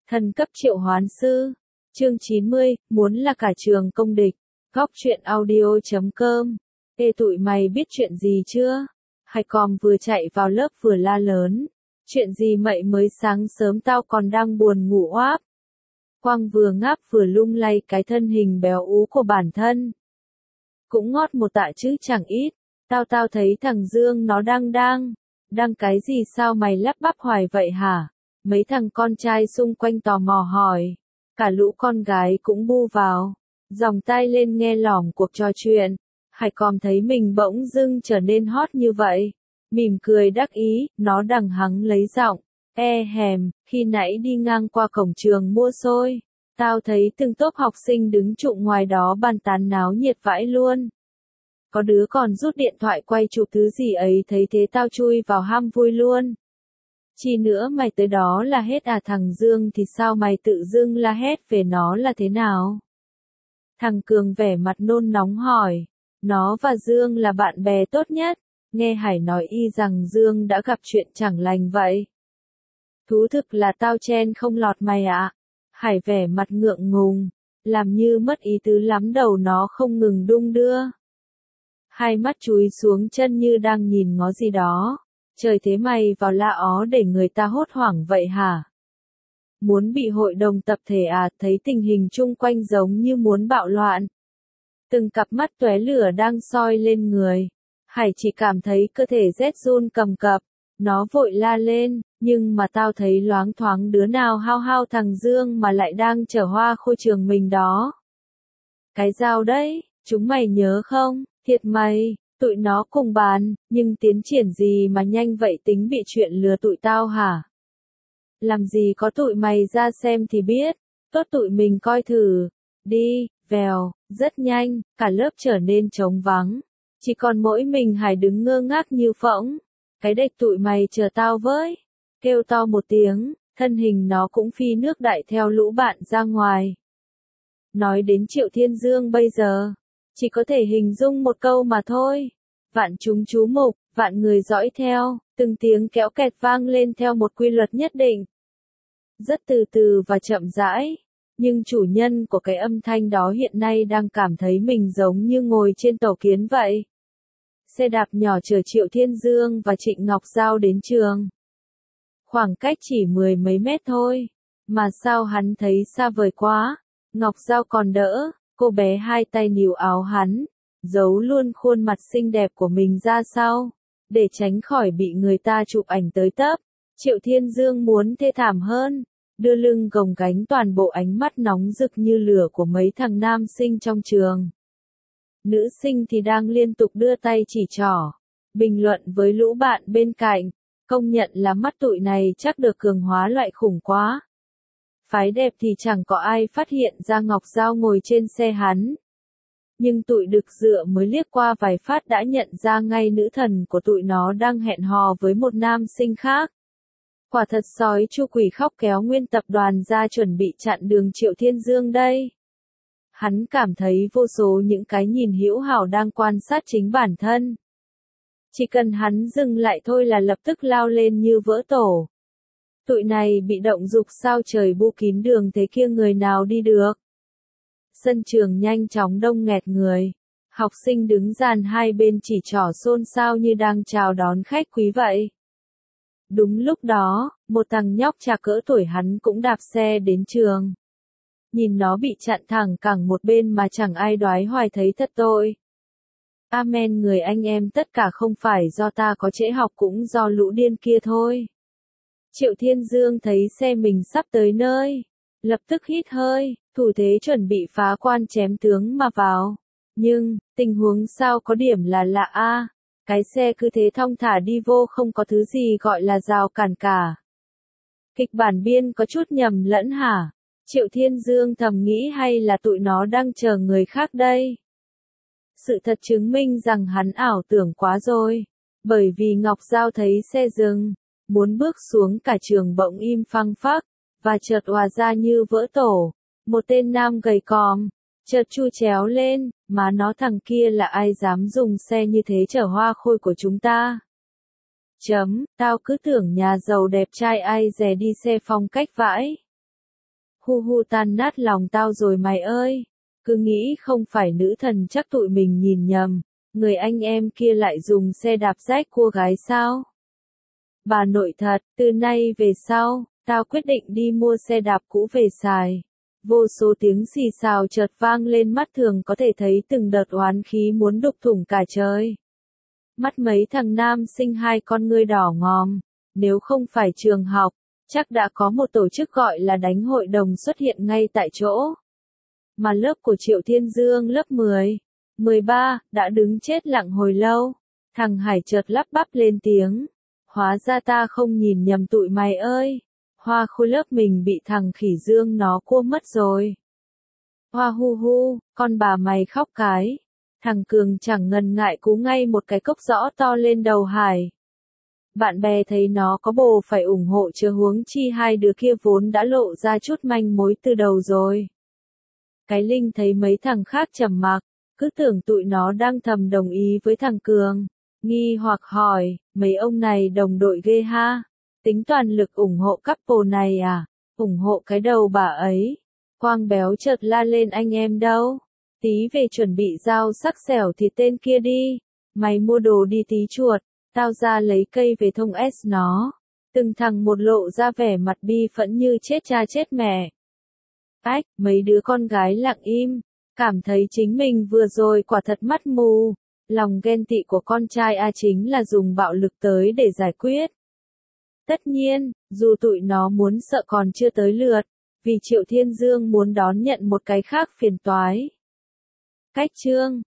Thần cấp triệu hoán sư. Chương 90, muốn là cả trường công địch. Góc truyện audio.com. Ê tụi mày biết chuyện gì chưa? Hải Còm vừa chạy vào lớp vừa la lớn. Chuyện gì mậy, mới sáng sớm tao còn đang buồn ngủ oáp. Quang vừa ngáp vừa lung lay cái thân hình béo ú của bản thân. Cũng ngót một tạ chứ chẳng ít. Tao thấy thằng Dương nó đang cái gì, sao mày lắp bắp hoài vậy hả? Mấy thằng con trai xung quanh tò mò hỏi. Cả lũ con gái cũng bu vào, dòng tai lên nghe lỏm cuộc trò chuyện. Hải Còm thấy mình bỗng dưng trở nên hot như vậy, mỉm cười đắc ý, nó đằng hắng lấy giọng. Khi nãy đi ngang qua cổng trường mua xôi, tao thấy từng tốp học sinh đứng chụm ngoài đó bàn tán náo nhiệt vãi luôn. Có đứa còn rút điện thoại quay chụp thứ gì ấy, thấy thế tao chui vào ham vui luôn. Chi nữa mày tới đó là hết à? Thằng Dương thì sao mày tự dưng la hét về nó là thế nào? Thằng Cường vẻ mặt nôn nóng hỏi. Nó và Dương là bạn bè tốt nhất. Nghe Hải nói y rằng Dương đã gặp chuyện chẳng lành vậy. Thú thực là tao chen không lọt mày ạ. Hải vẻ mặt ngượng ngùng, làm như mất ý tứ lắm, đầu nó không ngừng đung đưa. Hai mắt chúi xuống chân như đang nhìn ngó gì đó. Trời, thế mày vào la ó để người ta hốt hoảng vậy hả? Muốn bị hội đồng tập thể à? Thấy tình hình chung quanh giống như muốn bạo loạn. Từng cặp mắt tóe lửa đang soi lên người. Hải chỉ cảm thấy cơ thể rét run cầm cập. Nó vội la lên, nhưng mà tao thấy loáng thoáng đứa nào hao hao thằng Dương mà lại đang chở Hoa Khôi trường mình đó. Cái dao đấy, chúng mày nhớ không? Thiệt mày. Tụi nó cùng bàn, nhưng tiến triển gì mà nhanh vậy, tính bị chuyện lừa tụi tao hả? Làm gì có, tụi mày ra xem thì biết. Tốt, tụi mình coi thử. Đi, vèo, rất nhanh, cả lớp trở nên trống vắng. Chỉ còn mỗi mình Hải đứng ngơ ngác như phỗng. Cái đếch, tụi mày chờ tao với. Kêu to một tiếng, thân hình nó cũng phi nước đại theo lũ bạn ra ngoài. Nói đến Triệu Thiên Dương bây giờ, chỉ có thể hình dung một câu mà thôi. Vạn chúng chú mục, vạn người dõi theo, từng tiếng kéo kẹt vang lên theo một quy luật nhất định. Rất từ từ và chậm rãi, nhưng chủ nhân của cái âm thanh đó hiện nay đang cảm thấy mình giống như ngồi trên tàu kiến vậy. Xe đạp nhỏ chở Triệu Thiên Dương và Trịnh Ngọc Giao đến trường. Khoảng cách chỉ 10 mấy mét thôi, mà sao hắn thấy xa vời quá. Ngọc Giao còn đỡ, cô bé hai tay níu áo hắn, giấu luôn khuôn mặt xinh đẹp của mình ra sau, để tránh khỏi bị người ta chụp ảnh tới tấp. Triệu Thiên Dương muốn thê thảm hơn, đưa lưng gồng gánh toàn bộ ánh mắt nóng rực như lửa của mấy thằng nam sinh trong trường. Nữ sinh thì đang liên tục đưa tay chỉ trỏ, bình luận với lũ bạn bên cạnh, công nhận là mắt tụi này chắc được cường hóa loại khủng quá. Phái đẹp thì chẳng có ai phát hiện ra Ngọc Giao ngồi trên xe hắn. Nhưng tụi Đực Dựa mới liếc qua vài phát đã nhận ra ngay nữ thần của tụi nó đang hẹn hò với một nam sinh khác. Quả thật sói chu quỷ khóc kéo nguyên tập đoàn ra chuẩn bị chặn đường Triệu Thiên Dương đây. Hắn cảm thấy vô số những cái nhìn hữu hảo đang quan sát chính bản thân. Chỉ cần hắn dừng lại thôi là lập tức lao lên như vỡ tổ. Tụi này bị động dục sao trời, bu kín đường thế kia người nào đi được. Sân trường nhanh chóng đông nghẹt người. Học sinh đứng dàn hai bên chỉ trỏ xôn xao như đang chào đón khách quý vậy. Đúng lúc đó, một thằng nhóc trà cỡ tuổi hắn cũng đạp xe đến trường. Nhìn nó bị chặn thẳng cẳng một bên mà chẳng ai đoái hoài thấy thật tội. Amen người anh em, tất cả không phải do ta có trễ học, cũng do lũ điên kia thôi. Triệu Thiên Dương thấy xe mình sắp tới nơi, lập tức hít hơi, thủ thế chuẩn bị phá quan chém tướng mà vào. Nhưng, tình huống sao có điểm là lạ a. Cái xe cứ thế thong thả đi vô, không có thứ gì gọi là rào cản cả. Kịch bản biên có chút nhầm lẫn hả? Triệu Thiên Dương thầm nghĩ, hay là tụi nó đang chờ người khác đây? Sự thật chứng minh rằng hắn ảo tưởng quá rồi. Bởi vì Ngọc Giao thấy xe dừng, muốn bước xuống, cả trường bỗng im phăng phắc, và chợt òa ra như vỡ tổ. Một tên nam gầy còm, chợt chu chéo lên, má nó, thằng kia là ai dám dùng xe như thế chở Hoa Khôi của chúng ta? Tao cứ tưởng nhà giàu đẹp trai ai dè đi xe phong cách vãi. Hu hu tan nát lòng tao rồi mày ơi. Cứ nghĩ không phải nữ thần chắc tụi mình nhìn nhầm. Người anh em kia lại dùng xe đạp rách cua gái sao? Bà nội thật, từ nay về sau, tao quyết định đi mua xe đạp cũ về xài. Vô số tiếng xì xào chợt vang lên, mắt thường có thể thấy từng đợt oán khí muốn đục thủng cả trời. Mắt mấy thằng nam sinh hai con ngươi đỏ ngòm, nếu không phải trường học, chắc đã có một tổ chức gọi là đánh hội đồng xuất hiện ngay tại chỗ. Mà lớp của Triệu Thiên Dương lớp 10, 13, đã đứng chết lặng hồi lâu. Thằng Hải chợt lắp bắp lên tiếng. Hóa ra ta không nhìn nhầm tụi mày ơi. Hoa khôi lớp mình bị thằng Khỉ Dương nó cua mất rồi. Hoa hu hu, con bà mày khóc cái. Thằng Cường chẳng ngần ngại cú ngay một cái cốc rõ to lên đầu Hải. Bạn bè thấy nó có bồ phải ủng hộ, chứ huống chi hai đứa kia vốn đã lộ ra chút manh mối từ đầu rồi. Cái Linh thấy mấy thằng khác trầm mặc, cứ tưởng tụi nó đang thầm đồng ý với thằng Cường. Nghi hoặc hỏi, mấy ông này đồng đội ghê ha? Tính toàn lực ủng hộ couple này à? Ủng hộ cái đầu bà ấy. Quang béo chợt la lên, anh em đâu? Tí về chuẩn bị dao sắc xẻo thì tên kia đi. Mày mua đồ đi tí chuột, tao ra lấy cây về thông S nó. Từng thằng một lộ ra vẻ mặt bi phẫn như chết cha chết mẹ. Ách, mấy đứa con gái lặng im, cảm thấy chính mình vừa rồi quả thật mắt mù. Lòng ghen tị của con trai A chính là dùng bạo lực tới để giải quyết. Tất nhiên, dù tụi nó muốn sợ còn chưa tới lượt, vì Triệu Thiên Dương muốn đón nhận một cái khác phiền toái. Cách chương